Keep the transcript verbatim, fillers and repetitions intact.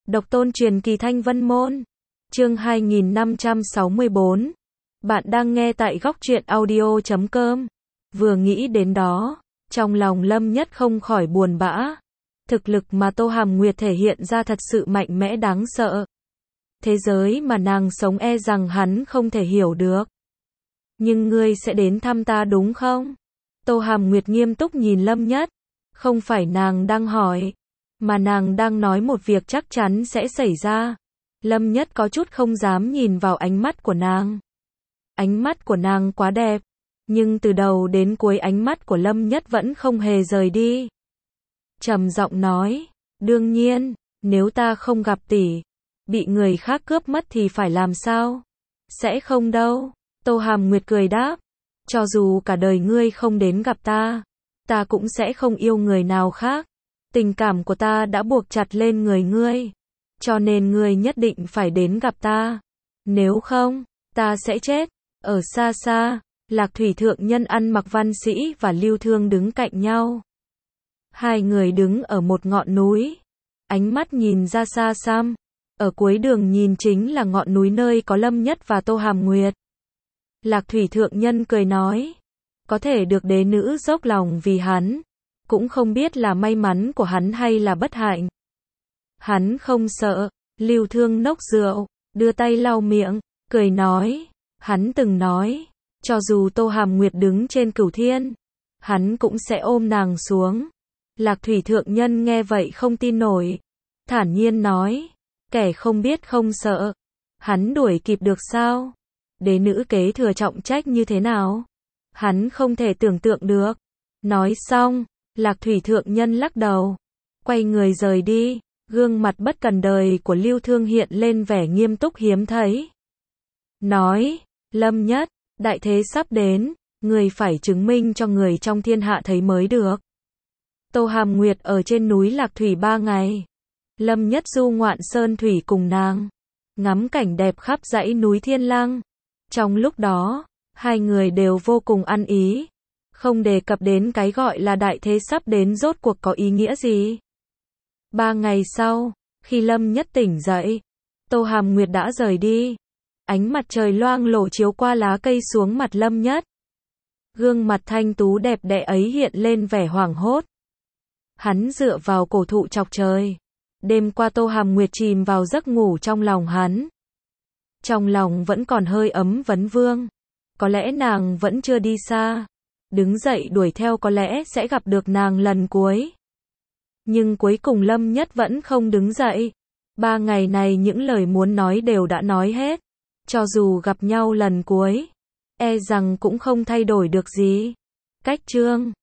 Độc tôn truyền kỳ Thanh Vân Môn. Chương hai nghìn năm trăm sáu mươi tư. Bạn đang nghe tại góc truyện audio chấm com. Vừa nghĩ đến đó, trong lòng Lâm Nhất không khỏi buồn bã. Thực lực mà Tô Hàm Nguyệt thể hiện ra thật sự mạnh mẽ đáng sợ. Thế giới mà nàng sống e rằng hắn không thể hiểu được. Nhưng ngươi sẽ đến thăm ta đúng không? Tô Hàm Nguyệt nghiêm túc nhìn Lâm Nhất. Không phải nàng đang hỏi, mà nàng đang nói một việc chắc chắn sẽ xảy ra. Lâm Nhất có chút không dám nhìn vào ánh mắt của nàng. Ánh mắt của nàng quá đẹp, nhưng từ đầu đến cuối ánh mắt của Lâm Nhất vẫn không hề rời đi. Trầm giọng nói, đương nhiên, nếu ta không gặp tỷ, bị người khác cướp mất thì phải làm sao? Sẽ không đâu. Tô Hàm Nguyệt cười đáp, cho dù cả đời ngươi không đến gặp ta, ta cũng sẽ không yêu người nào khác. Tình cảm của ta đã buộc chặt lên người ngươi, cho nên ngươi nhất định phải đến gặp ta. Nếu không, ta sẽ chết. Ở xa xa, Lạc Thủy thượng nhân ăn mặc văn sĩ và Lưu Thương đứng cạnh nhau. Hai người đứng ở một ngọn núi, ánh mắt nhìn ra xa xăm. Ở cuối đường nhìn chính là ngọn núi nơi có Lâm Nhất và Tô Hàm Nguyệt. Lạc Thủy thượng nhân cười nói, có thể được đế nữ dốc lòng vì hắn, cũng không biết là may mắn của hắn hay là bất hạnh. Hắn không sợ. Lưu Thương nốc rượu, đưa tay lau miệng, cười nói, hắn từng nói, cho dù Tô Hàm Nguyệt đứng trên cửu thiên, hắn cũng sẽ ôm nàng xuống. Lạc Thủy thượng nhân nghe vậy không tin nổi, thản nhiên nói, kẻ không biết không sợ, hắn đuổi kịp được sao? Đế nữ kế thừa trọng trách như thế nào? Hắn không thể tưởng tượng được. Nói xong, Lạc Thủy thượng nhân lắc đầu, quay người rời đi. Gương mặt bất cần đời của Lưu Thương hiện lên vẻ nghiêm túc hiếm thấy. Nói, Lâm Nhất, đại thế sắp đến, người phải chứng minh cho người trong thiên hạ thấy mới được. Tô Hàm Nguyệt ở trên núi Lạc Thủy ba ngày. Lâm Nhất du ngoạn sơn thủy cùng nàng, ngắm cảnh đẹp khắp dãy núi Thiên Lăng. Trong lúc đó, hai người đều vô cùng ăn ý, không đề cập đến cái gọi là đại thế sắp đến rốt cuộc có ý nghĩa gì. Ba ngày sau, khi Lâm Nhất tỉnh dậy, Tô Hàm Nguyệt đã rời đi. Ánh mặt trời loang lổ chiếu qua lá cây xuống mặt Lâm Nhất. Gương mặt thanh tú đẹp đẽ ấy hiện lên vẻ hoảng hốt. Hắn dựa vào cổ thụ chọc trời. Đêm qua Tô Hàm Nguyệt chìm vào giấc ngủ trong lòng hắn. Trong lòng vẫn còn hơi ấm vấn vương. Có lẽ nàng vẫn chưa đi xa. Đứng dậy đuổi theo có lẽ sẽ gặp được nàng lần cuối. Nhưng cuối cùng Lâm Nhất vẫn không đứng dậy. Ba ngày này những lời muốn nói đều đã nói hết. Cho dù gặp nhau lần cuối, e rằng cũng không thay đổi được gì. Cách chương